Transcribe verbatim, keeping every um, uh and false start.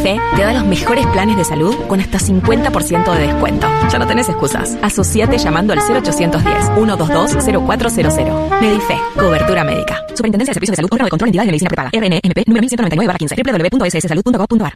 Medife te da los mejores planes de salud con hasta cincuenta por ciento de descuento. Ya no tenés excusas. Asociate llamando al cero ochocientos diez, ciento veintidós, cero cuatro cero cero. Medife, cobertura médica. Superintendencia de Servicios de Salud, órgano de control, entidad de medicina prepaga. R N M P número mil ciento noventa y nueve barra quince. doble u doble u doble u punto s s salud punto gov punto a r